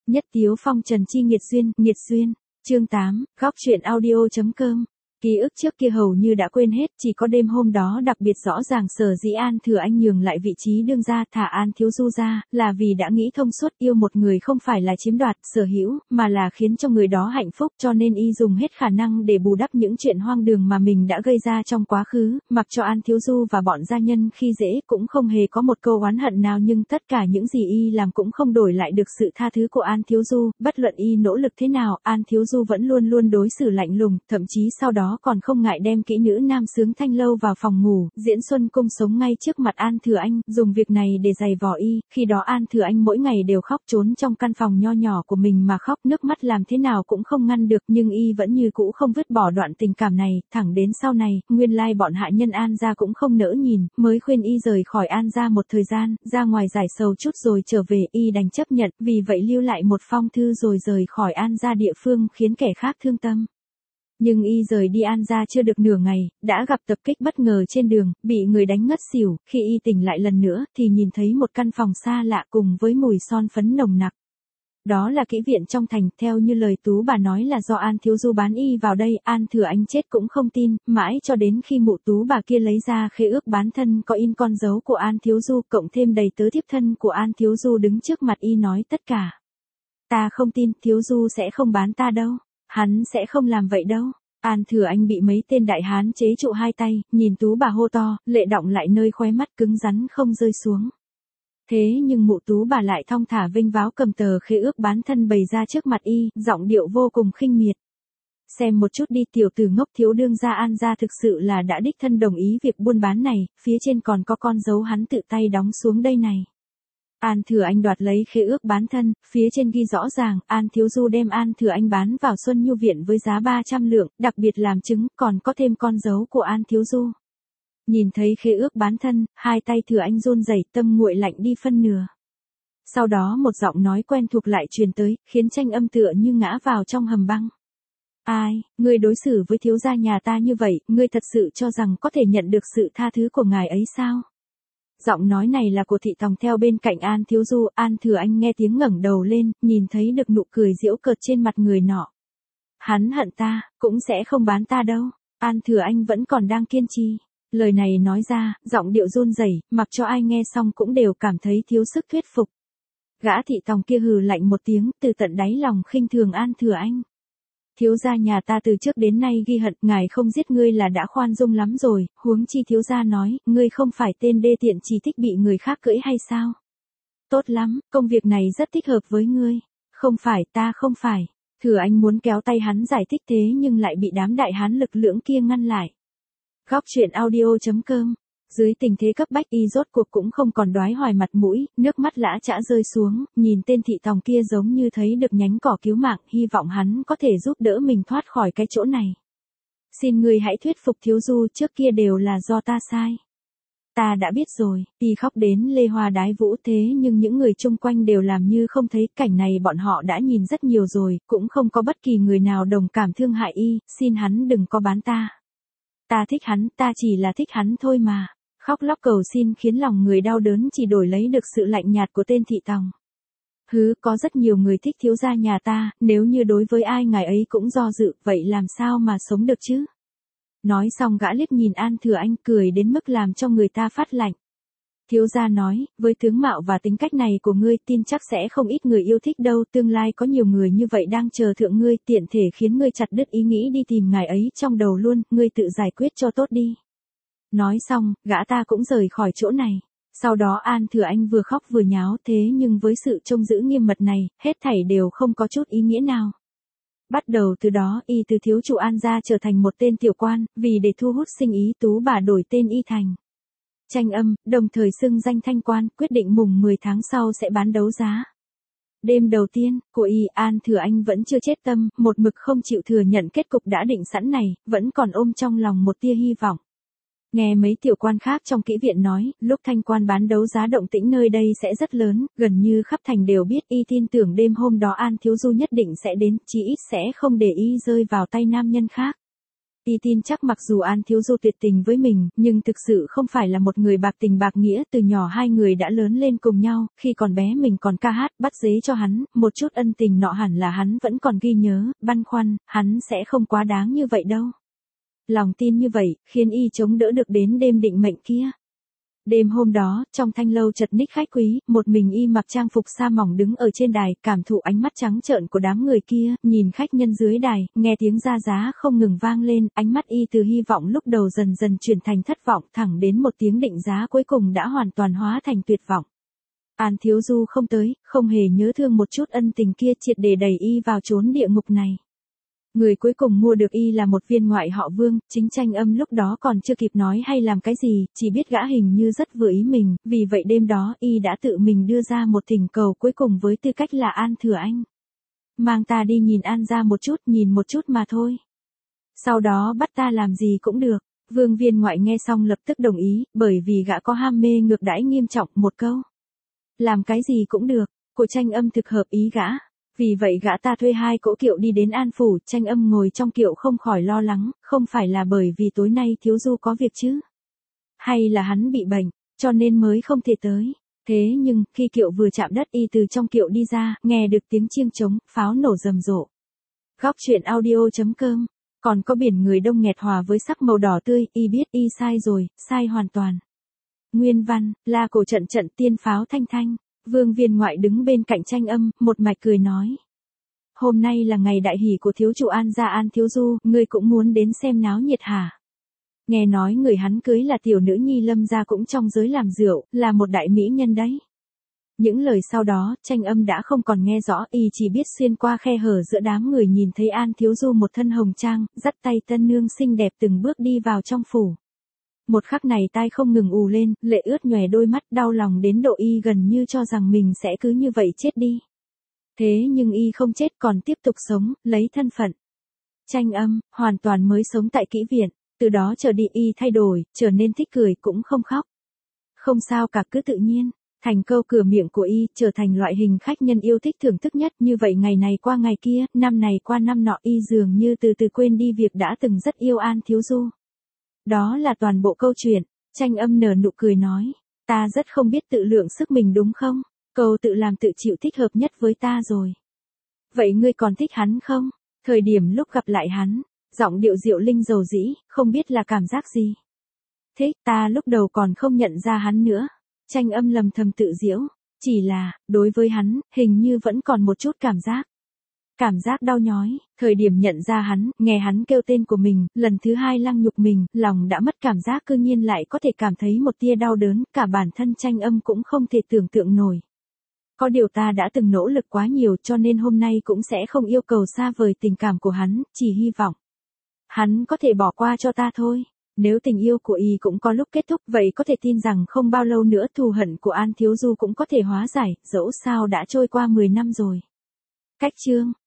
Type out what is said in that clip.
Nhất Tiếu Phong Trần Chi nghiệt duyên, chương 8, góc truyện audio.com. Ký ức trước kia hầu như đã quên hết, chỉ có đêm hôm đó đặc biệt rõ ràng sở dĩ An Thừa Anh nhường lại vị trí đương gia thả An Thiếu Du ra, là vì đã nghĩ thông suốt yêu một người không phải là chiếm đoạt, sở hữu, mà là khiến cho người đó hạnh phúc, cho nên y dùng hết khả năng để bù đắp những chuyện hoang đường mà mình đã gây ra trong quá khứ, mặc cho An Thiếu Du và bọn gia nhân khi dễ cũng không hề có một câu oán hận nào, nhưng tất cả những gì y làm cũng không đổi lại được sự tha thứ của An Thiếu Du, bất luận y nỗ lực thế nào, An Thiếu Du vẫn luôn luôn đối xử lạnh lùng, thậm chí sau đó còn không ngại đem kỹ nữ nam sướng thanh lâu vào phòng ngủ, diễn xuân cung sống ngay trước mặt An Thừa Anh, dùng việc này để giày vò y, khi đó An Thừa Anh mỗi ngày đều khóc trốn trong căn phòng nho nhỏ của mình mà khóc, nước mắt làm thế nào cũng không ngăn được, nhưng y vẫn như cũ không vứt bỏ đoạn tình cảm này, thẳng đến sau này, nguyên lai bọn hạ nhân An gia cũng không nỡ nhìn, mới khuyên y rời khỏi An gia một thời gian, ra ngoài giải sầu chút rồi trở về, y đành chấp nhận, vì vậy lưu lại một phong thư rồi rời khỏi An gia địa phương khiến kẻ khác thương tâm. Nhưng y rời đi An gia chưa được nửa ngày, đã gặp tập kích bất ngờ trên đường, bị người đánh ngất xỉu, khi y tỉnh lại lần nữa thì nhìn thấy một căn phòng xa lạ cùng với mùi son phấn nồng nặc. Đó là kỹ viện trong thành, theo như lời Tú bà nói là do An Thiếu Du bán y vào đây, An Thừa Anh chết cũng không tin, mãi cho đến khi mụ Tú bà kia lấy ra khế ước bán thân có in con dấu của An Thiếu Du, cộng thêm đầy tớ thiếp thân của An Thiếu Du đứng trước mặt y nói tất cả. Ta không tin, Thiếu Du sẽ không bán ta đâu. Hắn sẽ không làm vậy đâu. An Thừa Anh bị mấy tên đại hán chế trụ hai tay, nhìn Tú bà hô to, lệ đọng lại nơi khóe mắt cứng rắn không rơi xuống. Thế nhưng mụ Tú bà lại thong thả vênh váo cầm tờ khế ước bán thân bày ra trước mặt y, giọng điệu vô cùng khinh miệt. Xem một chút đi, tiểu tử ngốc, thiếu đương gia An gia thực sự là đã đích thân đồng ý việc buôn bán này, phía trên còn có con dấu hắn tự tay đóng xuống đây này. An Thừa Anh đoạt lấy khế ước bán thân, phía trên ghi rõ ràng, An Thiếu Du đem An Thừa Anh bán vào Xuân Nhu Viện với giá 300 lượng, đặc biệt làm chứng, còn có thêm con dấu của An Thiếu Du. Nhìn thấy khế ước bán thân, hai tay Thừa Anh run rẩy, tâm nguội lạnh đi phân nửa. Sau đó một giọng nói quen thuộc lại truyền tới, khiến Tranh Âm tựa như ngã vào trong hầm băng. Ai, ngươi đối xử với thiếu gia nhà ta như vậy, ngươi thật sự cho rằng có thể nhận được sự tha thứ của ngài ấy sao? Giọng nói này là của Thị Tòng theo bên cạnh An Thiếu Du, An Thừa Anh nghe tiếng ngẩng đầu lên, nhìn thấy được nụ cười giễu cợt trên mặt người nọ. Hắn hận ta, cũng sẽ không bán ta đâu. An Thừa Anh vẫn còn đang kiên trì. Lời này nói ra, giọng điệu run rẩy, mặc cho ai nghe xong cũng đều cảm thấy thiếu sức thuyết phục. Gã Thị Tòng kia hừ lạnh một tiếng, từ tận đáy lòng khinh thường An Thừa Anh. Thiếu gia nhà ta từ trước đến nay ghi hận, ngài không giết ngươi là đã khoan dung lắm rồi, huống chi thiếu gia nói, ngươi không phải tên đê tiện chỉ thích bị người khác cưỡi hay sao? Tốt lắm, công việc này rất thích hợp với ngươi. Không phải, ta không phải. Thừa Anh muốn kéo tay hắn giải thích thế nhưng lại bị đám đại hán lực lưỡng kia ngăn lại. Góc truyện audio.com. Dưới tình thế cấp bách y rốt cuộc cũng không còn đoái hoài mặt mũi, nước mắt lã chã rơi xuống, nhìn tên Thị Tòng kia giống như thấy được nhánh cỏ cứu mạng, hy vọng hắn có thể giúp đỡ mình thoát khỏi cái chỗ này. Xin ngươi hãy thuyết phục Thiếu Du, trước kia đều là do ta sai. Ta đã biết rồi, y khóc đến lê hoa đái vũ, thế nhưng những người chung quanh đều làm như không thấy, cảnh này bọn họ đã nhìn rất nhiều rồi, cũng không có bất kỳ người nào đồng cảm thương hại y, xin hắn đừng có bán ta. Ta thích hắn, ta chỉ là thích hắn thôi mà. Khóc lóc cầu xin khiến lòng người đau đớn chỉ đổi lấy được sự lạnh nhạt của tên Thị Tòng. Có rất nhiều người thích thiếu gia nhà ta, nếu như đối với ai ngài ấy cũng do dự, vậy làm sao mà sống được chứ? Nói xong gã liếc nhìn An Thừa Anh, cười đến mức làm cho người ta phát lạnh. Thiếu gia nói, với tướng mạo và tính cách này của ngươi, tin chắc sẽ không ít người yêu thích đâu, tương lai có nhiều người như vậy đang chờ thượng ngươi, tiện thể khiến ngươi chặt đứt ý nghĩ đi tìm ngài ấy trong đầu luôn, ngươi tự giải quyết cho tốt đi. Nói xong, gã ta cũng rời khỏi chỗ này. Sau đó An Thừa Anh vừa khóc vừa nháo, thế nhưng với sự trông giữ nghiêm mật này, hết thảy đều không có chút ý nghĩa nào. Bắt đầu từ đó, y từ thiếu chủ An gia trở thành một tên tiểu quan, vì để thu hút sinh ý Tú bà đổi tên y thành Tranh Âm, đồng thời xưng danh thanh quan, quyết định mùng 10 tháng sau sẽ bán đấu giá. Đêm đầu tiên, của y, An Thừa Anh vẫn chưa chết tâm, một mực không chịu thừa nhận kết cục đã định sẵn này, vẫn còn ôm trong lòng một tia hy vọng. Nghe mấy tiểu quan khác trong kỹ viện nói, lúc thanh quan bán đấu giá động tĩnh nơi đây sẽ rất lớn, gần như khắp thành đều biết, y tin tưởng đêm hôm đó An Thiếu Du nhất định sẽ đến, chí ít sẽ không để y rơi vào tay nam nhân khác. Y tin chắc mặc dù An Thiếu Du tuyệt tình với mình, nhưng thực sự không phải là một người bạc tình bạc nghĩa, từ nhỏ hai người đã lớn lên cùng nhau, khi còn bé mình còn ca hát, bắt dế cho hắn, một chút ân tình nọ hẳn là hắn vẫn còn ghi nhớ, băn khoăn, hắn sẽ không quá đáng như vậy đâu. Lòng tin như vậy, khiến Y chống đỡ được đến đêm định mệnh kia. Đêm hôm đó, trong thanh lâu chật ních khách quý, một mình Y mặc trang phục sa mỏng đứng ở trên đài, cảm thụ ánh mắt trắng trợn của đám người kia, nhìn khách nhân dưới đài, nghe tiếng ra giá không ngừng vang lên, ánh mắt Y từ hy vọng lúc đầu dần dần chuyển thành thất vọng, thẳng đến một tiếng định giá cuối cùng đã hoàn toàn hóa thành tuyệt vọng. An Thiếu Du không tới, không hề nhớ thương một chút ân tình kia, triệt để đẩy Y vào chốn địa ngục này. Người cuối cùng mua được Y là một viên ngoại họ Vương, chính Tranh Âm lúc đó còn chưa kịp nói hay làm cái gì, chỉ biết gã hình như rất vừa ý mình, vì vậy đêm đó Y đã tự mình đưa ra một thỉnh cầu cuối cùng với tư cách là An Thừa Anh. Mang ta đi nhìn An gia một chút, nhìn một chút mà thôi. Sau đó bắt ta làm gì cũng được. Vương viên ngoại nghe xong lập tức đồng ý, bởi vì gã có ham mê ngược đãi nghiêm trọng, một câu. Làm cái gì cũng được, của Tranh Âm thực hợp ý gã. Vì vậy gã ta thuê 2 cỗ kiệu đi đến An Phủ, Tranh Âm ngồi trong kiệu không khỏi lo lắng, không phải là bởi vì tối nay Thiếu Du có việc chứ? Hay là hắn bị bệnh, cho nên mới không thể tới? Thế nhưng, khi kiệu vừa chạm đất Y từ trong kiệu đi ra, nghe được tiếng chiêng trống, pháo nổ rầm rộ. Góc truyện audio.com, còn có biển người đông nghẹt hòa với sắc màu đỏ tươi, Y biết Y sai rồi, sai hoàn toàn. Nguyên văn, la cổ trận trận tiên pháo thanh thanh. Vương viên ngoại đứng bên cạnh Tranh Âm, một mạch cười nói. Hôm nay là ngày đại hỷ của thiếu chủ An gia An Thiếu Du, ngươi cũng muốn đến xem náo nhiệt hả? Nghe nói người hắn cưới là tiểu nữ nhi Lâm gia cũng trong giới làm rượu, là một đại mỹ nhân đấy. Những lời sau đó, Tranh Âm đã không còn nghe rõ, Y chỉ biết xuyên qua khe hở giữa đám người nhìn thấy An Thiếu Du một thân hồng trang, dắt tay tân nương xinh đẹp từng bước đi vào trong phủ. Một khắc này tai không ngừng ù lên, lệ ướt nhòe đôi mắt, đau lòng đến độ Y gần như cho rằng mình sẽ cứ như vậy chết đi. Thế nhưng Y không chết còn tiếp tục sống, lấy thân phận. Tranh Âm, hoàn toàn mới sống tại kỹ viện, từ đó trở đi Y thay đổi, trở nên thích cười cũng không khóc. Không sao cả, cứ tự nhiên. Thành câu cửa miệng của Y, trở thành loại hình khách nhân yêu thích thưởng thức nhất, như vậy ngày này qua ngày kia, năm này qua năm nọ, Y dường như từ từ quên đi việc đã từng rất yêu An Thiếu Du. Đó là toàn bộ câu chuyện. Tranh Âm nở nụ cười nói, ta rất không biết tự lượng sức mình đúng không? Câu tự làm tự chịu thích hợp nhất với ta rồi. Vậy ngươi còn thích hắn không? Thời điểm lúc gặp lại hắn, giọng điệu Diệu Linh dầu dĩ, không biết là cảm giác gì. Thích, ta lúc đầu còn không nhận ra hắn nữa. Tranh Âm lầm thầm tự giễu, chỉ là, đối với hắn, hình như vẫn còn một chút cảm giác. Cảm giác đau nhói, thời điểm nhận ra hắn, nghe hắn kêu tên của mình, lần thứ 2 lăng nhục mình, lòng đã mất cảm giác cư nhiên lại có thể cảm thấy một tia đau đớn, cả bản thân Tranh Âm cũng không thể tưởng tượng nổi. Có điều ta đã từng nỗ lực quá nhiều cho nên hôm nay cũng sẽ không yêu cầu xa vời tình cảm của hắn, chỉ hy vọng. Hắn có thể bỏ qua cho ta thôi. Nếu tình yêu của Y cũng có lúc kết thúc, vậy có thể tin rằng không bao lâu nữa thù hận của An Thiếu Du cũng có thể hóa giải, dẫu sao đã trôi qua 10 năm rồi. Cách chương